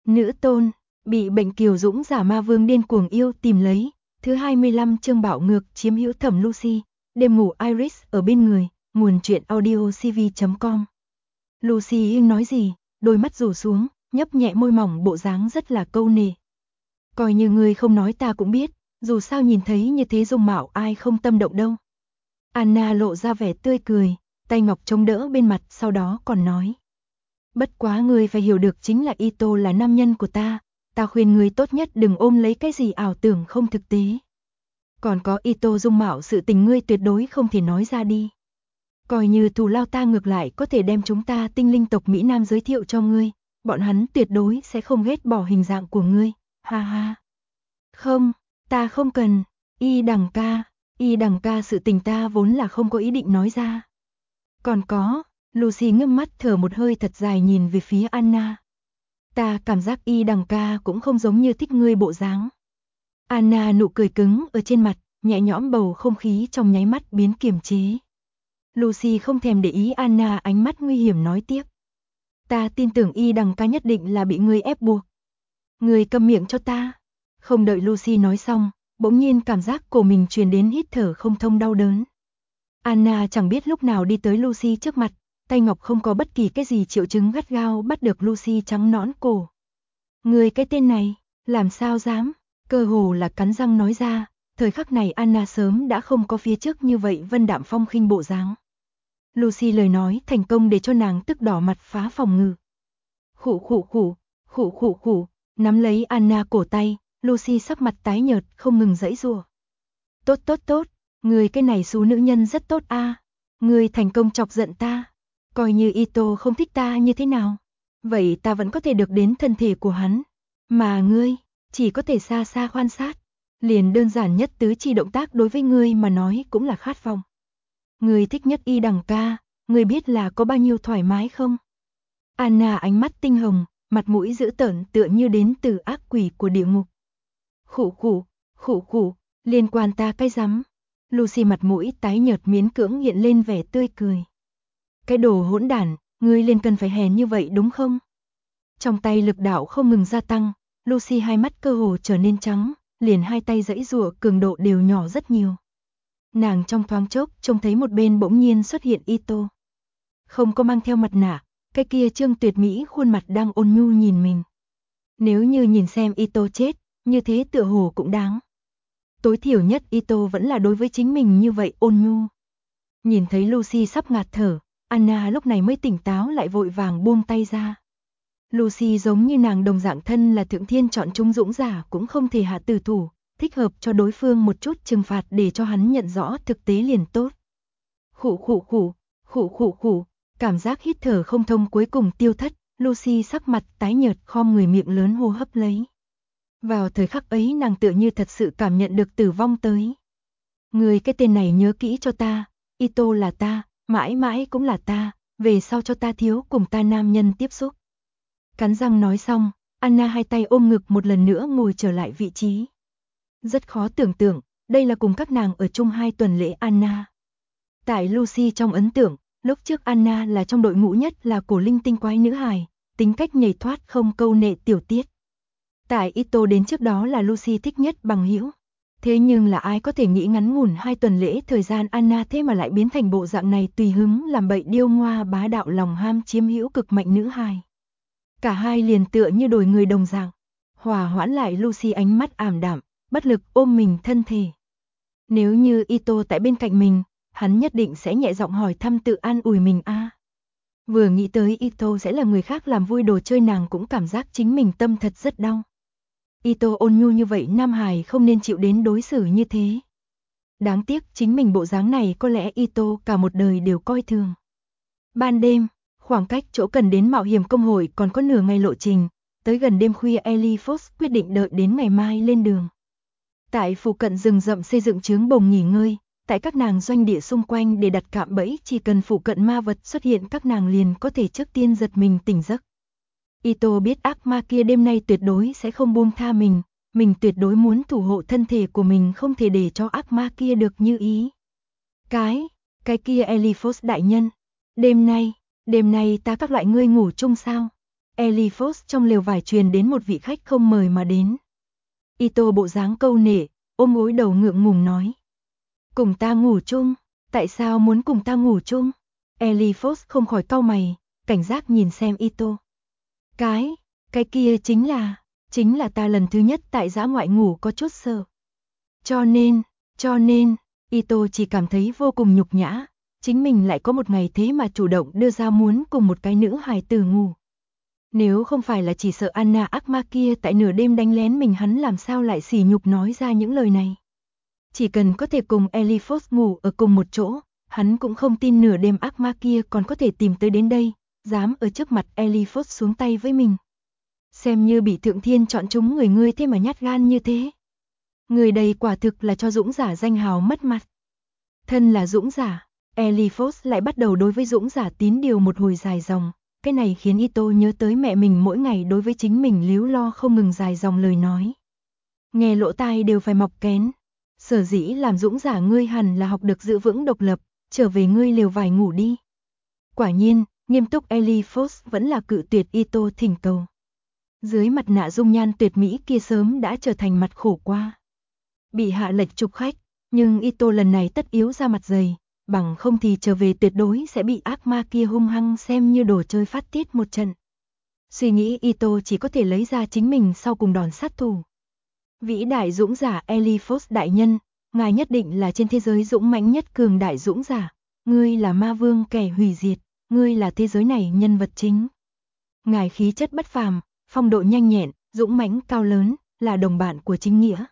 Nữ tôn, bị bệnh kiều dũng giả ma vương điên cuồng yêu tìm lấy, thứ 25 chương bạo ngược chiếm hữu Thẩm Lucy, đêm ngủ Iris ở bên người, nguồn truyện audio cv.com. Lucy không nói gì, đôi mắt rủ xuống, nhấp nhẹ môi mỏng bộ dáng rất là câu nệ. Coi như người không nói ta cũng biết, dù sao nhìn thấy như thế dung mạo ai không tâm động đâu. Anna lộ ra vẻ tươi cười, tay ngọc chống đỡ bên mặt sau đó còn nói. Bất quá người phải hiểu được chính là Ito là nam nhân của ta khuyên người tốt nhất đừng ôm lấy cái gì ảo tưởng không thực tế. Còn có Ito dung mạo sự tình ngươi tuyệt đối không thể nói ra đi. Coi như thù lao ta ngược lại có thể đem chúng ta tinh linh tộc Mỹ Nam giới thiệu cho ngươi, bọn hắn tuyệt đối sẽ không ghét bỏ hình dạng của ngươi, ha ha. Không, ta không cần, y đằng ca sự tình ta vốn là không có ý định nói ra. Còn có, Lucy ngước mắt thở một hơi thật dài nhìn về phía Anna. Ta cảm giác y đằng ca cũng không giống như thích ngươi bộ dáng. Anna nụ cười cứng ở trên mặt, nhẹ nhõm bầu không khí trong nháy mắt biến kiềm chế. Lucy không thèm để ý Anna ánh mắt nguy hiểm nói tiếp. Ta tin tưởng y đằng ca nhất định là bị ngươi ép buộc. Ngươi câm miệng cho ta. Không đợi Lucy nói xong, bỗng nhiên cảm giác cổ mình truyền đến hít thở không thông đau đớn. Anna chẳng biết lúc nào đi tới Lucy trước mặt, tay ngọc không có bất kỳ cái gì triệu chứng gắt gao bắt được Lucy trắng nõn cổ. Người cái tên này, làm sao dám, cơ hồ là cắn răng nói ra, thời khắc này Anna sớm đã không có phía trước như vậy vân đạm phong khinh bộ dáng. Lucy lời nói thành công để cho nàng tức đỏ mặt phá phòng ngự. Khụ, nắm lấy Anna cổ tay, Lucy sắc mặt tái nhợt không ngừng giãy giụa. Tốt, người cái này xú nữ nhân rất tốt a. Người thành công chọc giận ta. Coi như Ito không thích ta như thế nào, vậy ta vẫn có thể được đến thân thể của hắn. Mà ngươi, chỉ có thể xa xa quan sát. Liền đơn giản nhất tứ chi động tác đối với ngươi mà nói cũng là khát vọng. Ngươi thích nhất y đằng ca, ngươi biết là có bao nhiêu thoải mái không? Anna ánh mắt tinh hồng, mặt mũi dữ tợn tựa như đến từ ác quỷ của địa ngục. Khụ, liên quan ta cái rắm. Lucy mặt mũi tái nhợt miễn cưỡng hiện lên vẻ tươi cười. Cái đồ hỗn đản, ngươi liền cần phải hèn như vậy đúng không? Trong tay lực đạo không ngừng gia tăng, Lucy hai mắt cơ hồ trở nên trắng, liền hai tay giãy giụa cường độ đều nhỏ rất nhiều. Nàng trong thoáng chốc trông thấy một bên bỗng nhiên xuất hiện Ito. Không có mang theo mặt nạ, cái kia trương tuyệt mỹ khuôn mặt đang ôn nhu nhìn mình. Nếu như nhìn xem Ito chết, như thế tựa hồ cũng đáng. Tối thiểu nhất Ito vẫn là đối với chính mình như vậy ôn nhu. Nhìn thấy Lucy sắp ngạt thở, Anna lúc này mới tỉnh táo lại vội vàng buông tay ra. Lucy giống như nàng đồng dạng thân là thượng thiên chọn trung dũng giả cũng không thể hạ tử thủ, thích hợp cho đối phương một chút trừng phạt để cho hắn nhận rõ thực tế liền tốt. Khụ, cảm giác hít thở không thông cuối cùng tiêu thất, Lucy sắc mặt tái nhợt khom người miệng lớn hô hấp lấy. Vào thời khắc ấy nàng tựa như thật sự cảm nhận được tử vong tới. Người cái tên này nhớ kỹ cho ta, Ito là ta, mãi mãi cũng là ta, về sau cho ta thiếu cùng ta nam nhân tiếp xúc. Cắn răng nói xong, Anna hai tay ôm ngực một lần nữa ngồi trở lại vị trí. Rất khó tưởng tượng, đây là cùng các nàng ở chung 2 tuần lễ Anna. Tại Lucy trong ấn tượng, lúc trước Anna là trong đội ngũ nhất là cổ linh tinh quái nữ hài, tính cách nhảy thoát không câu nệ tiểu tiết. Tại Ito đến trước đó là Lucy thích nhất bằng hữu. Thế nhưng là ai có thể nghĩ ngắn ngủn 2 tuần lễ thời gian Anna thế mà lại biến thành bộ dạng này tùy hứng làm bậy điêu ngoa bá đạo lòng ham chiếm hữu cực mạnh nữ hài. Cả hai liền tựa như đổi người đồng dạng. Hòa hoãn lại Lucy ánh mắt ảm đạm, bất lực ôm mình thân thể. Nếu như Ito tại bên cạnh mình, hắn nhất định sẽ nhẹ giọng hỏi thăm tự an ủi mình a. Vừa nghĩ tới Ito sẽ là người khác làm vui đồ chơi nàng cũng cảm giác chính mình tâm thật rất đau. Ito ôn nhu như vậy nam hài không nên chịu đến đối xử như thế. Đáng tiếc chính mình bộ dáng này có lẽ Ito cả một đời đều coi thường. Ban đêm, khoảng cách chỗ cần đến mạo hiểm công hội còn có nửa ngày lộ trình, tới gần đêm khuya Ellie Fox quyết định đợi đến ngày mai lên đường. Tại phụ cận rừng rậm xây dựng trướng bồng nghỉ ngơi, tại các nàng doanh địa xung quanh để đặt cạm bẫy chỉ cần phụ cận ma vật xuất hiện các nàng liền có thể trước tiên giật mình tỉnh giấc. Ito biết ác ma kia đêm nay tuyệt đối sẽ không buông tha mình tuyệt đối muốn thủ hộ thân thể của mình không thể để cho ác ma kia được như ý. Cái kia Ellie Fox đại nhân, đêm nay ta các loại ngươi ngủ chung sao? Eliphos trong lều vải truyền đến một vị khách không mời mà đến. Ito bộ dáng câu nệ, ôm gối đầu ngượng ngùng nói. Cùng ta ngủ chung, tại sao muốn cùng ta ngủ chung? Eliphos không khỏi cau mày, cảnh giác nhìn xem Ito. Cái kia chính là ta lần thứ nhất tại dã ngoại ngủ có chút sợ. Cho nên, Ito chỉ cảm thấy vô cùng nhục nhã, chính mình lại có một ngày thế mà chủ động đưa ra muốn cùng một cái nữ hài tử ngủ. Nếu không phải là chỉ sợ Anna ác ma kia tại nửa đêm đánh lén mình, hắn làm sao lại sỉ nhục nói ra những lời này. Chỉ cần có thể cùng Eliphos ngủ ở cùng một chỗ, hắn cũng không tin nửa đêm ác ma kia còn có thể tìm tới đến đây, dám ở trước mặt Eliphos xuống tay với mình. Xem như bị thượng thiên chọn chúng người ngươi thế mà nhát gan như thế. Người đây quả thực là cho dũng giả danh hào mất mặt. Thân là dũng giả, Eliphos lại bắt đầu đối với dũng giả tín điều một hồi dài dòng. Cái này khiến Ito nhớ tới mẹ mình mỗi ngày đối với chính mình líu lo không ngừng dài dòng lời nói. Nghe lỗ tai đều phải mọc kén. Sở dĩ làm dũng giả ngươi hẳn là học được giữ vững độc lập, trở về ngươi lều vải ngủ đi. Quả nhiên, nghiêm túc Eliphos vẫn là cự tuyệt Ito thỉnh cầu. Dưới mặt nạ dung nhan tuyệt mỹ kia sớm đã trở thành mặt khổ qua. Bị hạ lệch trục khách, nhưng Ito lần này tất yếu ra mặt dày, bằng không thì trở về tuyệt đối sẽ bị ác ma kia hung hăng xem như đồ chơi phát tiết một trận. Suy nghĩ Ito chỉ có thể lấy ra chính mình sau cùng đòn sát thủ. Vĩ đại dũng giả Eliphos đại nhân, ngài nhất định là trên thế giới dũng mãnh nhất cường đại dũng giả, ngươi là ma vương kẻ hủy diệt, ngươi là thế giới này nhân vật chính. Ngài khí chất bất phàm, phong độ nhanh nhẹn, dũng mãnh cao lớn, là đồng bạn của chính nghĩa.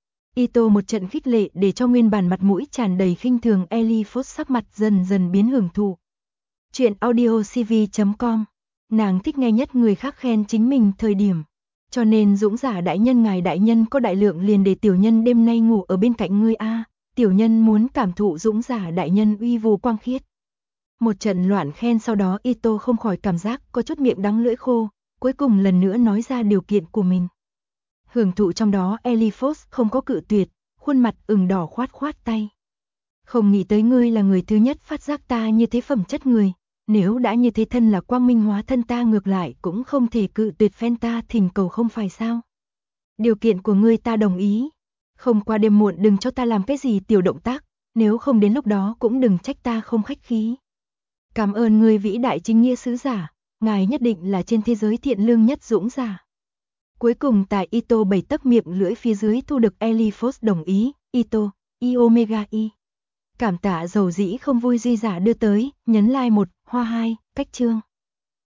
Ito một trận khích lệ để cho nguyên bản mặt mũi tràn đầy khinh thường Eliphos sắc mặt dần dần biến hưởng thụ. Chuyện audiocv.com, nàng thích nghe nhất người khác khen chính mình thời điểm. Cho nên dũng giả đại nhân ngài đại nhân có đại lượng liền để tiểu nhân đêm nay ngủ ở bên cạnh ngươi a, tiểu nhân muốn cảm thụ dũng giả đại nhân uy vũ quang khiết. Một trận loạn khen sau đó Ito không khỏi cảm giác có chút miệng đắng lưỡi khô, cuối cùng lần nữa nói ra điều kiện của mình. Hưởng thụ trong đó Eliphos không có cự tuyệt, khuôn mặt ửng đỏ khoát khoát tay. Không nghĩ tới ngươi là người thứ nhất phát giác ta như thế phẩm chất người, nếu đã như thế thân là quang minh hóa thân ta ngược lại cũng không thể cự tuyệt phen ta thỉnh cầu không phải sao. Điều kiện của ngươi ta đồng ý, không qua đêm muộn đừng cho ta làm cái gì tiểu động tác, nếu không đến lúc đó cũng đừng trách ta không khách khí. Cảm ơn ngươi vĩ đại chính nghĩa sứ giả, ngài nhất định là trên thế giới thiện lương nhất dũng giả. Cuối cùng tại Ito bày tấc miệng lưỡi phía dưới thu được Eliphos đồng ý, Ito, I Omega I. Cảm tạ dầu dĩ không vui duy giả đưa tới, nhấn like 1, hoa 2, cách chương.